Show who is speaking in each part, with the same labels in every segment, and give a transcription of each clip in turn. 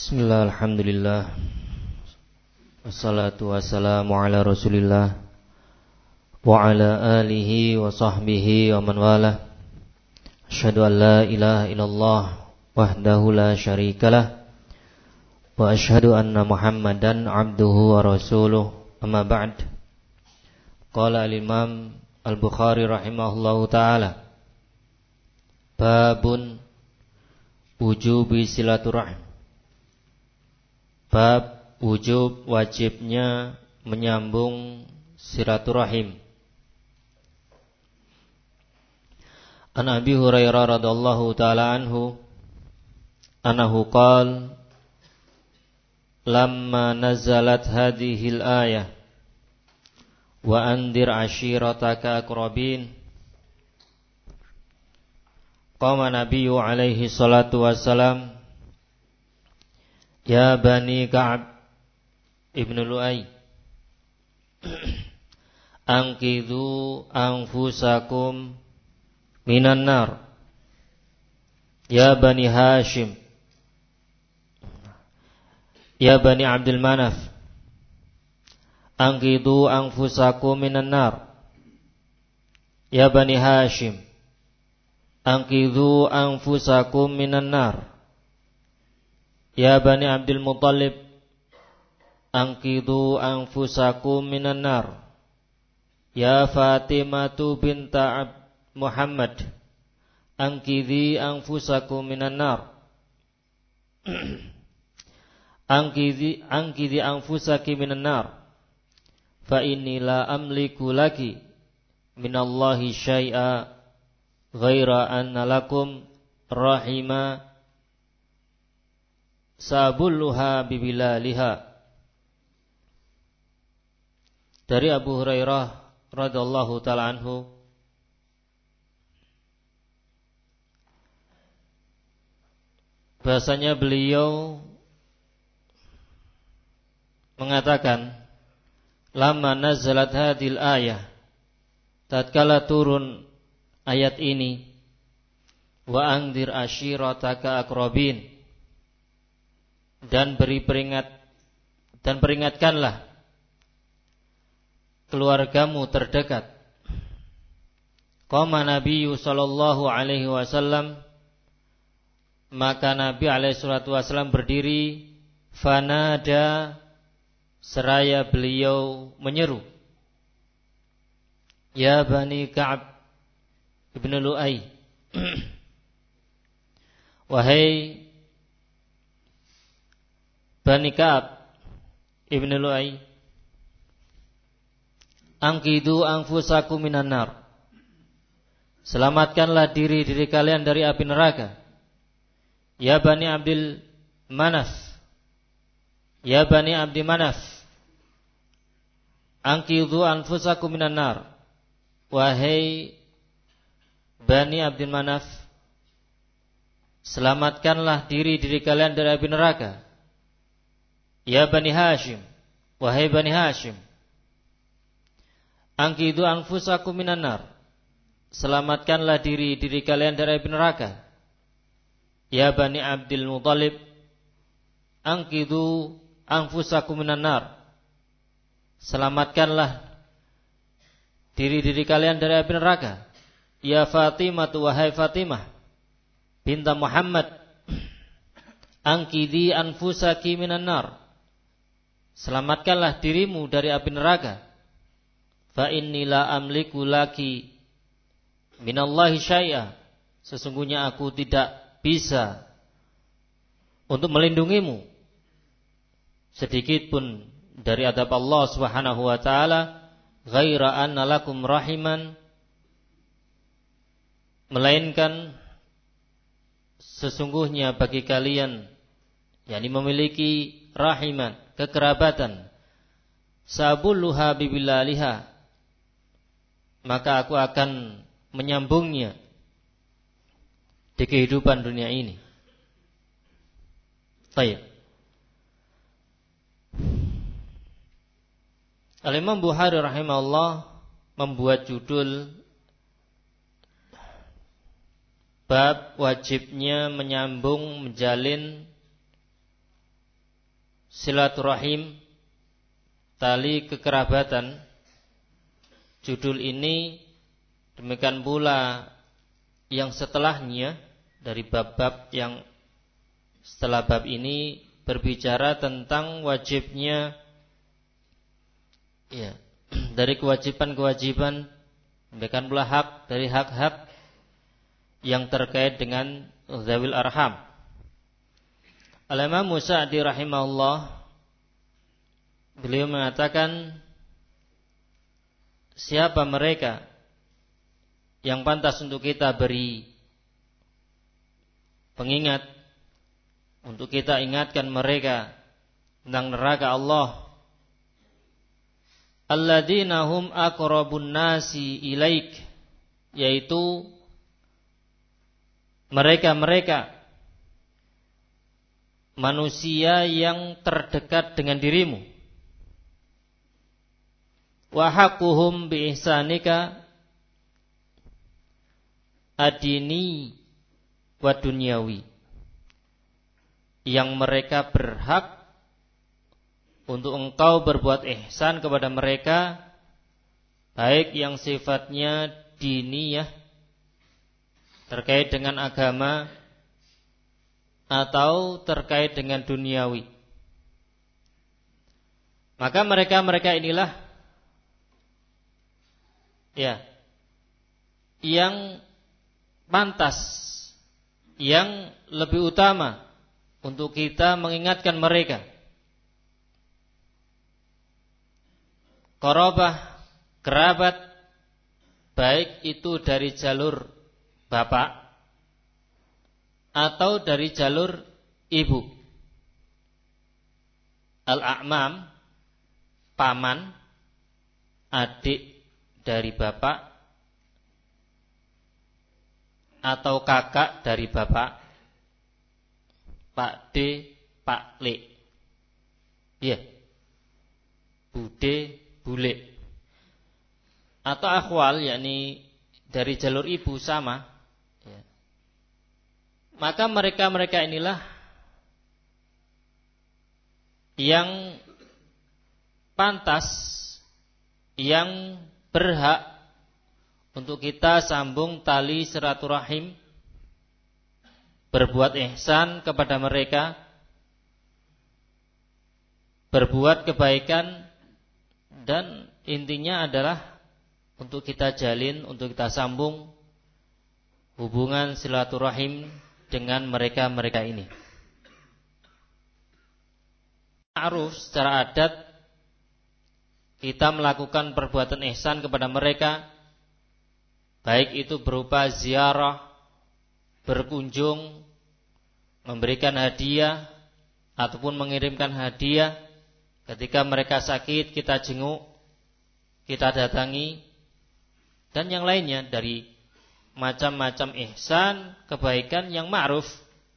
Speaker 1: Bismillah, alhamdulillah. Wassalatu wassalamu ala rasulillah wa ala alihi wa sahbihi wa man wala. Asyhadu an la ilaha illallah wahdahu la syarikalah wa asyhadu anna Muhammadan abduhu wa rasuluh. Amma ba'd. Qala al-Imam Al-Bukhari rahimahullahu ta'ala, babun wujubi silaturahim. Bab wujub wajibnya menyambung silaturahim. An Abi Hurairah radhiyallahu ta'ala anhu annahu qala lamma nazalat hadhil ayah wa andir ashirataka aqrabin qama nabiyyu alaihi salatu wassalam ya bani Ka'ab ibn Lu'ay anqidhu anfusakum minan nar ya bani Hashim ya bani Abdul Manaf anqidhu anfusakum minan nar ya bani Hashim anqidhu anfusakum minan nar ya bani Abdul Muttalib anqidhu anfusakum minan nar ya Fatimatu binta Muhammad anqidhi anfusakum minan nar anqidhi anfusaki minan nar fa inni la amliku laki minallahi syai'a ghaira anna lakum rahima sabulluha bibilaliha. Dari Abu Hurairah radhiyallahu ta'ala anhu, bahasanya beliau mengatakan lamma nazalat hadhil ayah, tatkala turun ayat ini, wa anzir ashirataka aqrabin, dan peringatkanlah keluargamu terdekat. Qama Nabiyyu sallallahu alaihi wasallam, maka Nabi alaihi salatu wasallam berdiri, fanada, seraya beliau menyeru, ya bani Ka'ab ibn Lu'ay, wahai Bani Ka'ab ibn Lu'ay, anqidhu anfusakum minan nar, selamatkanlah diri-diri kalian dari api neraka. Ya Bani Abdul Manaf, ya Bani Abdi Manaf, anqidhu anfusakum minan nar, wahai Bani Abdul Manaf, selamatkanlah diri-diri kalian dari api neraka. Ya Bani Hashim, wahai Bani Hashim, anqidhu anfusakum minan nar, selamatkanlah diri-diri kalian dari api neraka. Ya Bani Abdul Muttalib, anqidhu anfusakum minan nar, selamatkanlah diri-diri kalian dari api neraka. Ya Fatimah, wahai Fatimah binta Muhammad, anqidhi anfusaki minan nar, selamatkanlah dirimu dari api neraka. Fa inni la amliku laki minallahi syai'a, sesungguhnya aku tidak bisa untuk melindungimu sedikit pun dari adab Allah Subhanahu wa taala, ghaira anna lakum rahiman, melainkan sesungguhnya bagi kalian, yakni memiliki rahiman, kekerabatan, sabulluha bibilaliha, maka aku akan menyambungnya di kehidupan dunia ini. Baik. Al-Imam Bukhari rahimahullah membuat judul bab wajibnya menyambung, menjalin silaturahim, tali kekerabatan. Judul ini demikian pula yang setelahnya dari bab-bab yang setelah bab ini berbicara tentang wajibnya dari kewajiban-kewajiban, demikian pula hak dari hak-hak yang terkait dengan zawil arham. Al-Imam Sa'di rahimahullah, beliau mengatakan, siapa mereka yang pantas untuk kita beri pengingat, untuk kita ingatkan mereka tentang neraka Allah. Alladzina hum aqrabun nasi ilaik, yaitu mereka-mereka manusia yang terdekat dengan dirimu. Wa haqquhum bi ihsanika adini wa dunyawi, yang mereka berhak untuk engkau berbuat ihsan kepada mereka, baik yang sifatnya diniyah terkait dengan agama atau terkait dengan duniawi. Maka mereka inilah yang pantas, yang lebih utama untuk kita mengingatkan mereka. Qarabah, kerabat, baik itu dari jalur bapak atau dari jalur ibu. Al-a'mam, paman, adik dari bapak atau kakak dari bapak, Pak D, Pak Le, Bude, Bule, atau akhwal, yakni dari jalur ibu sama. Maka mereka inilah yang pantas, yang berhak untuk kita sambung tali silaturahim, berbuat ihsan kepada mereka, berbuat kebaikan, dan intinya adalah untuk kita jalin, untuk kita sambung hubungan silaturahim dengan mereka ini. Ma'ruf, secara adat kita melakukan perbuatan ihsan kepada mereka, baik itu berupa ziarah, berkunjung, memberikan hadiah, ataupun mengirimkan hadiah. Ketika mereka sakit, kita jenguk, kita datangi, dan yang lainnya dari macam-macam ihsan, kebaikan yang ma'ruf.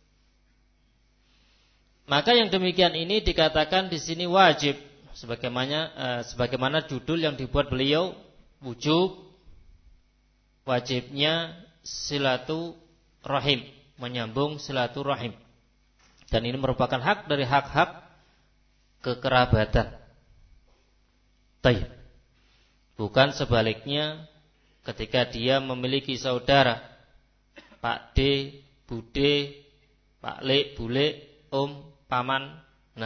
Speaker 1: Maka yang demikian ini dikatakan di sini wajib, sebagaimana judul yang dibuat beliau, wujub, wajibnya silaturahim, menyambung silaturahim. Dan ini merupakan hak dari hak-hak kekerabatan. Taib. Bukan sebaliknya, ketika dia memiliki saudara, Pak D, Bude, Pak Le, Bule, Paman,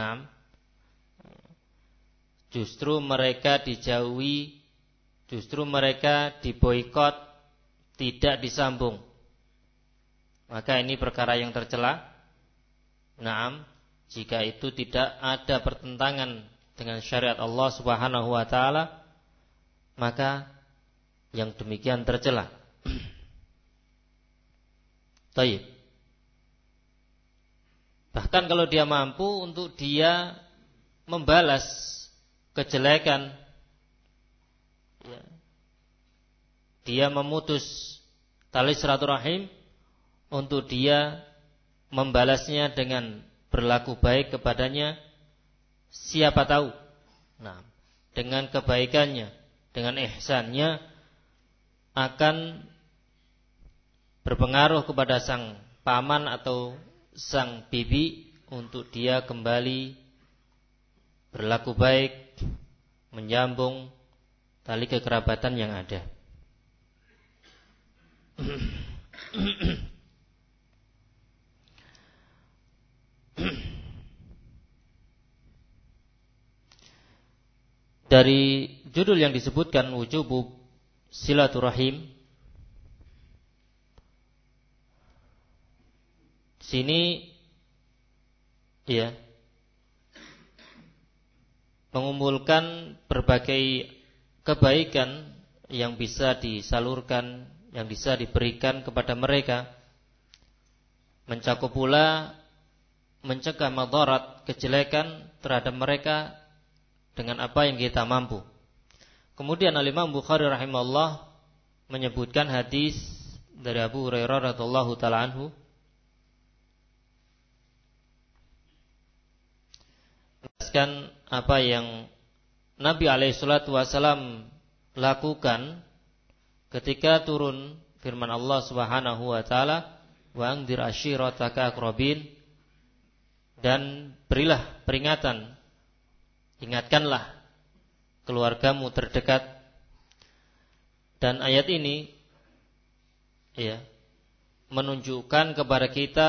Speaker 1: justru mereka dijauhi, justru mereka diboikot, tidak disambung. Maka ini perkara yang tercela. Jika itu tidak ada pertentangan dengan syariat Allah Subhanahu wa taala, maka yang demikian tercela. Taib. Bahkan kalau dia mampu untuk dia membalas kejelekan, dia memutus tali silaturahim, untuk dia membalasnya dengan berlaku baik kepadanya, siapa tahu dengan kebaikannya, dengan ihsannya akan berpengaruh kepada sang paman atau sang bibi untuk dia kembali berlaku baik, menyambung tali kekerabatan yang ada. Dari judul yang disebutkan wujubu silaturahim, sini ya mengumpulkan berbagai kebaikan yang bisa disalurkan, yang bisa diberikan kepada mereka, mencakup pula mencegah madarat, kejelekan terhadap mereka dengan apa yang kita mampu. Kemudian Al-Imam Bukhari rahimahullah menyebutkan hadis dari Abu Hurairah radhiyallahu taala anhu, menjelaskan apa yang Nabi alaihi salatu wasallam lakukan ketika turun firman Allah Subhanahu wa taala, wa anzir ashirataka aqrabin, dan berilah peringatan, ingatkanlah keluargamu terdekat. Dan ayat ini ya menunjukkan kepada kita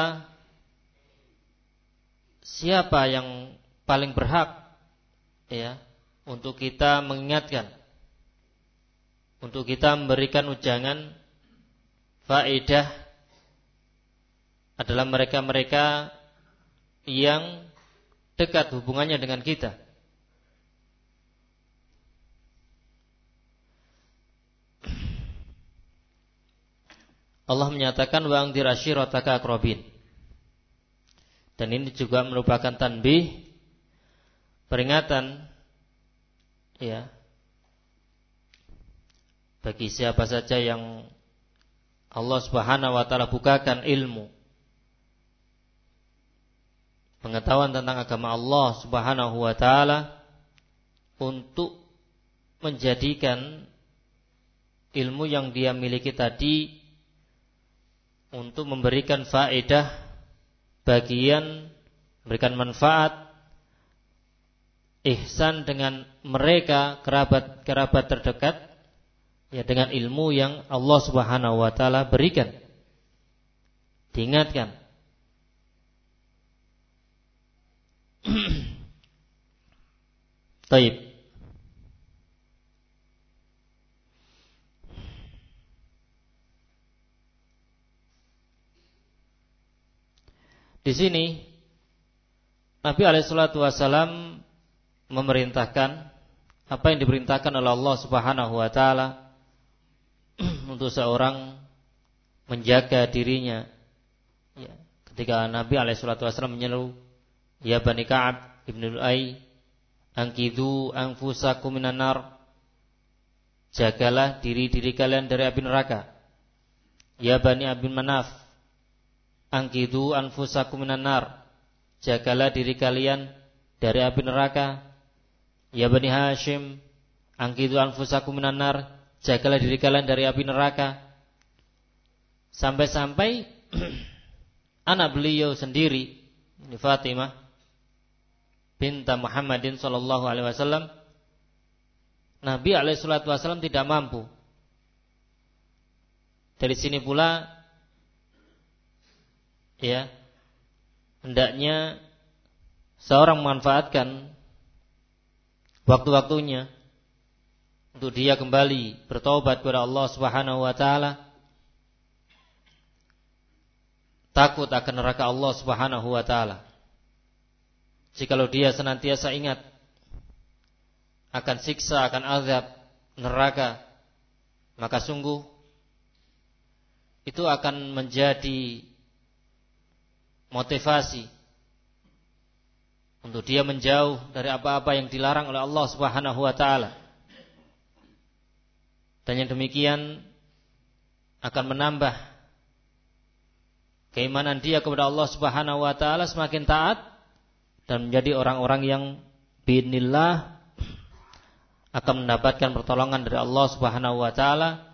Speaker 1: siapa yang paling berhak ya untuk kita mengingatkan, untuk kita memberikan ujangan faedah, adalah mereka-mereka yang dekat hubungannya dengan kita. Allah menyatakan wa anzir ashirataka aqrabin. Dan ini juga merupakan tanbih, peringatan ya bagi siapa saja yang Allah Subhanahu wa taala bukakan ilmu pengetahuan tentang agama Allah Subhanahu wa taala, untuk menjadikan ilmu yang dia miliki tadi untuk memberikan faedah, bagian, memberikan manfaat, ihsan dengan mereka, kerabat terdekat, ya dengan ilmu yang Allah Subhanahu wa taala berikan. Diingatkan. Baik. Di sini Nabi alaihissalatu wassalam memerintahkan apa yang diperintahkan oleh Allah Subhanahu wa taala untuk seorang menjaga dirinya. Ya, ketika Nabi alaihissalatu wassalam menyeru, ya Bani Ka'ab ibn Lu'ay, angkidu anfusakum minan nar, jagalah diri-diri kalian dari api neraka. Ya Bani Abdul Manaf, angkidu anfusakum minan nar, jagalah diri kalian dari api neraka. Ya Bani Hashim, angkidu anfusakum minan nar, jagalah diri kalian dari api neraka. Sampai-sampai anak beliau sendiri, ini Fatimah binta Muhammadin sallallahu alaihi wasallam, Nabi alaihi salatu wasallam tidak mampu. Dari sini pula ya hendaknya seorang memanfaatkan waktu-waktunya untuk dia kembali bertaubat kepada Allah Subhanahu wa taala, takut akan neraka Allah Subhanahu wa taala. Jikalau dia senantiasa ingat akan siksa, akan azab neraka, maka sungguh itu akan menjadi motivasi untuk dia menjauh dari apa-apa yang dilarang oleh Allah Subhanahu wa taala. Dan yang demikian akan menambah keimanan dia kepada Allah Subhanahu wa taala, semakin taat dan menjadi orang-orang yang biidznillah akan mendapatkan pertolongan dari Allah Subhanahu wa taala,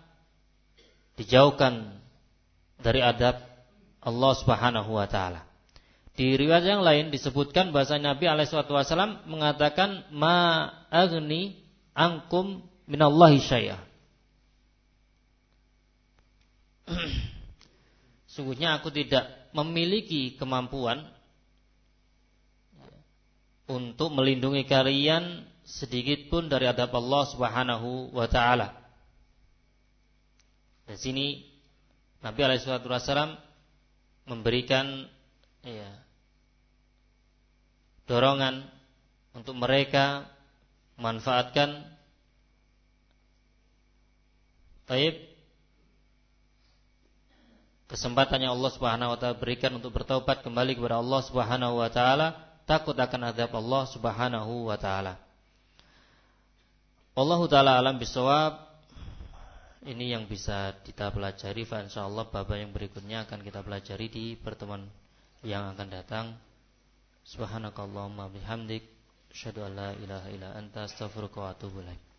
Speaker 1: dijauhkan dari adab Allah Subhanahu wa taala. Di riwayat yang lain disebutkan bahasa Nabi SAW mengatakan ma agni angkum minallahi syai'a. Sungguhnya aku tidak memiliki kemampuan untuk melindungi kalian sedikit pun dari adab Allah Subhanahu wa taala. Di sini Nabi SAW memberikan dorongan untuk mereka memanfaatkan kesempatan yang Allah Subhanahu wa taala berikan untuk bertaubat kembali kepada Allah Subhanahu wa taala, takut akan azab Allah Subhanahu wa taala. Wallahu taala alam bisawab. Ini yang bisa kita pelajari, fa insyaallah bab yang berikutnya akan kita pelajari di pertemuan yang akan datang. Subhanakallahumma bihamdik, asyhadu an la ilaha illa anta, astaghfiruka wa atubu ilaik.